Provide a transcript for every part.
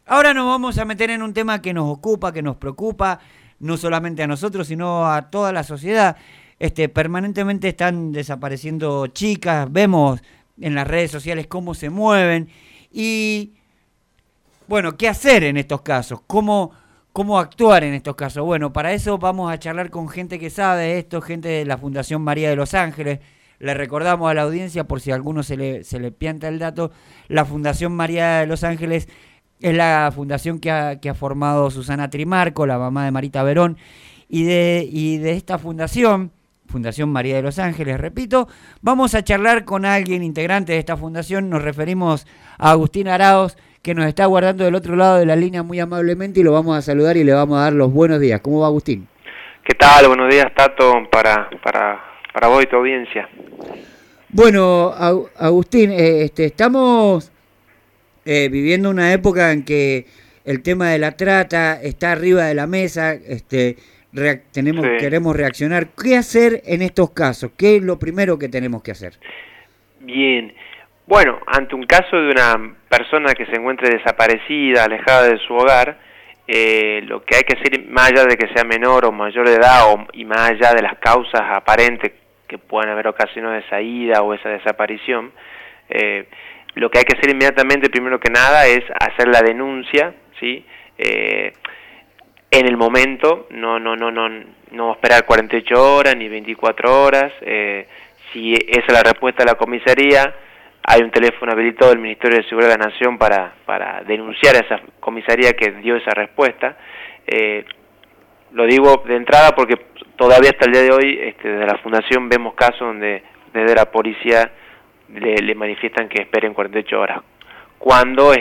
Ahora nos vamos a meter en un tema que nos ocupa, que nos preocupa, no solamente a nosotros, sino a toda la sociedad. Permanentemente están desapareciendo chicas, vemos en las redes sociales cómo se mueven y, bueno, ¿qué hacer en estos casos? ¿Cómo actuar en estos casos? Bueno, para eso vamos a charlar con gente que sabe de esto, gente de la Fundación María de los Ángeles. Le recordamos a la audiencia, por si a alguno se le pianta el dato, la Fundación María de los Ángeles es la fundación que ha formado Susana Trimarco, la mamá de Marita Verón, y de esta Fundación María de los Ángeles, repito, vamos a charlar con alguien integrante de esta fundación. Nos referimos a Agustín Araos, que nos está aguardando del otro lado de la línea muy amablemente, y lo vamos a saludar y le vamos a dar los buenos días. ¿Cómo va, Agustín? ¿Qué tal? Buenos días, Tato, para vos y tu audiencia. Bueno, Agustín, estamos viviendo una época en que el tema de la trata está arriba de la mesa, queremos reaccionar. ¿Qué hacer en estos casos? ¿Qué es lo primero que tenemos que hacer? Bien, bueno, ante un caso de una persona que se encuentre desaparecida, alejada de su hogar, lo que hay que hacer, más allá de que sea menor o mayor de edad, y más allá de las causas aparentes que puedan haber ocasionado esa ida o esa desaparición, lo que hay que hacer inmediatamente, primero que nada, es hacer la denuncia, ¿sí? En el momento, no esperar 48 horas ni 24 horas. Si esa es la respuesta de la comisaría, hay un teléfono habilitado del Ministerio de Seguridad de la Nación para denunciar a esa comisaría que dio esa respuesta. Lo digo de entrada porque todavía hasta el día de hoy, desde la Fundación vemos casos donde desde la policía le manifiestan que esperen 48 horas. Cuando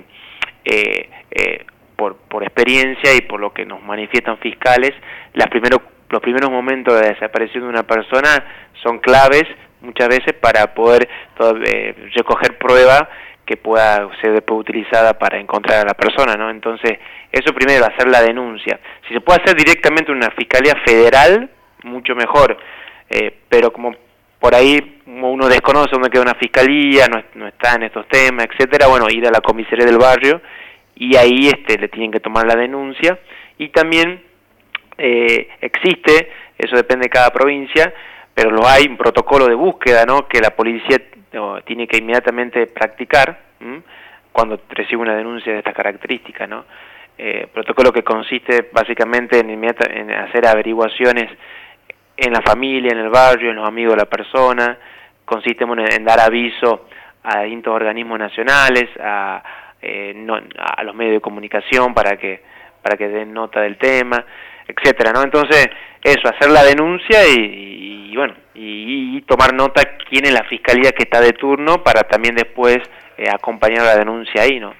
por experiencia y por lo que nos manifiestan fiscales, los primeros momentos de desaparición de una persona son claves muchas veces para poder recoger prueba que pueda ser después utilizada para encontrar a la persona, ¿no? Entonces, eso primero, hacer la denuncia. Si se puede hacer directamente en una fiscalía federal, mucho mejor, pero como por ahí uno desconoce dónde queda una fiscalía, no está en estos temas, etcétera, bueno, ir a la comisaría del barrio y ahí le tienen que tomar la denuncia. Y también existe, eso depende de cada provincia, pero hay un protocolo de búsqueda, ¿no?, que la policía tiene que inmediatamente practicar cuando recibe una denuncia de estas características, ¿no? Protocolo que consiste básicamente en hacer averiguaciones en la familia, en el barrio, en los amigos de la persona. Consiste en dar aviso a distintos organismos nacionales, a los medios de comunicación para que den nota del tema, etcétera, ¿no? Entonces, eso, hacer la denuncia y bueno, y tomar nota quién es la fiscalía que está de turno para también después acompañar la denuncia ahí, ¿no?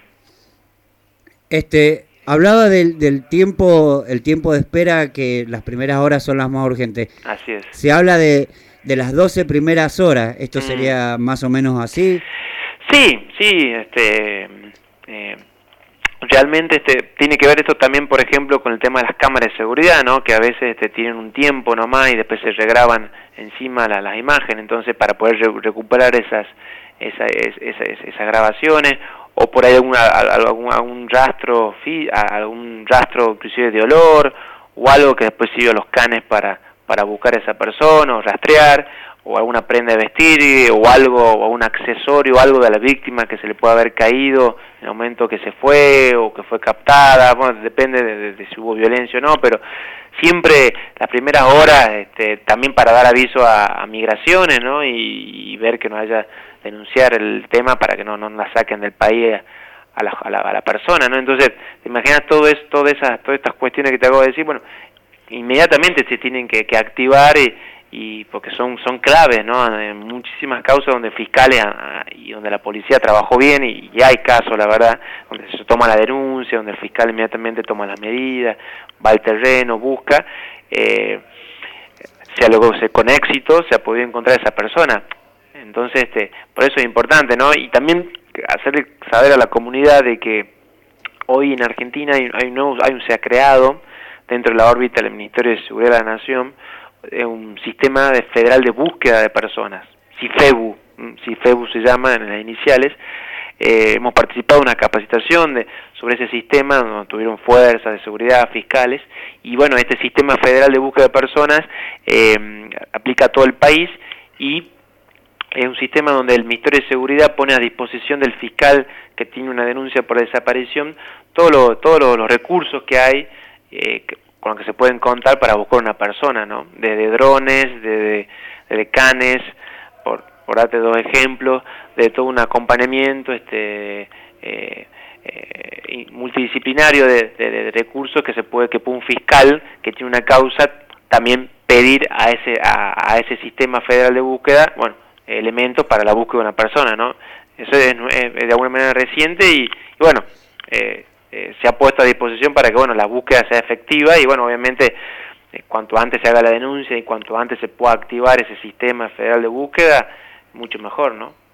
Hablaba del tiempo, el tiempo de espera, que las primeras horas son las más urgentes. Así es. Se habla de las 12 primeras horas. ¿Esto sería más o menos así? Sí, realmente tiene que ver esto también, por ejemplo, con el tema de las cámaras de seguridad, ¿no?, que a veces tienen un tiempo nomás y después se regraban encima las imágenes. Entonces, para poder recuperar esas grabaciones, o por ahí algún rastro inclusive de olor, o algo que después sirve a los canes para buscar a esa persona o rastrear, o alguna prenda de vestir, o algo, o un accesorio, o algo de la víctima que se le puede haber caído en el momento que se fue o que fue captada. Bueno, depende de si hubo violencia o no, pero siempre las primeras horas también para dar aviso a migraciones, ¿no?, y ver que no haya, denunciar el tema para que no la saquen del país a la persona, ¿no? Entonces, te imaginas todas estas cuestiones que te acabo de decir. Bueno, inmediatamente se tienen que activar y porque son claves, ¿no?, en muchísimas causas donde fiscales y donde la policía trabajó bien, y hay casos, la verdad, donde se toma la denuncia, donde el fiscal inmediatamente toma las medidas, va al terreno, busca, con éxito se ha podido encontrar a esa persona. Entonces, por eso es importante, ¿no? Y también hacerle saber a la comunidad de que hoy en Argentina se ha creado dentro de la órbita del Ministerio de Seguridad de la Nación un sistema federal de búsqueda de personas, CIFEBU se llama en las iniciales, hemos participado en una capacitación sobre ese sistema, donde tuvieron fuerzas de seguridad, fiscales, y bueno, este sistema federal de búsqueda de personas aplica a todo el país, y es un sistema donde el Ministerio de Seguridad pone a disposición del fiscal que tiene una denuncia por desaparición todos los recursos que hay con los que se pueden contar para buscar una persona, ¿no? Desde drones, desde canes, por darte dos ejemplos, de todo un acompañamiento multidisciplinario de recursos que puede un fiscal que tiene una causa también pedir a ese sistema federal de búsqueda, bueno, elementos para la búsqueda de una persona, ¿no? Eso es de alguna manera reciente y bueno, se ha puesto a disposición para que, bueno, la búsqueda sea efectiva y, bueno, obviamente, cuanto antes se haga la denuncia y cuanto antes se pueda activar ese sistema federal de búsqueda, mucho mejor, ¿no?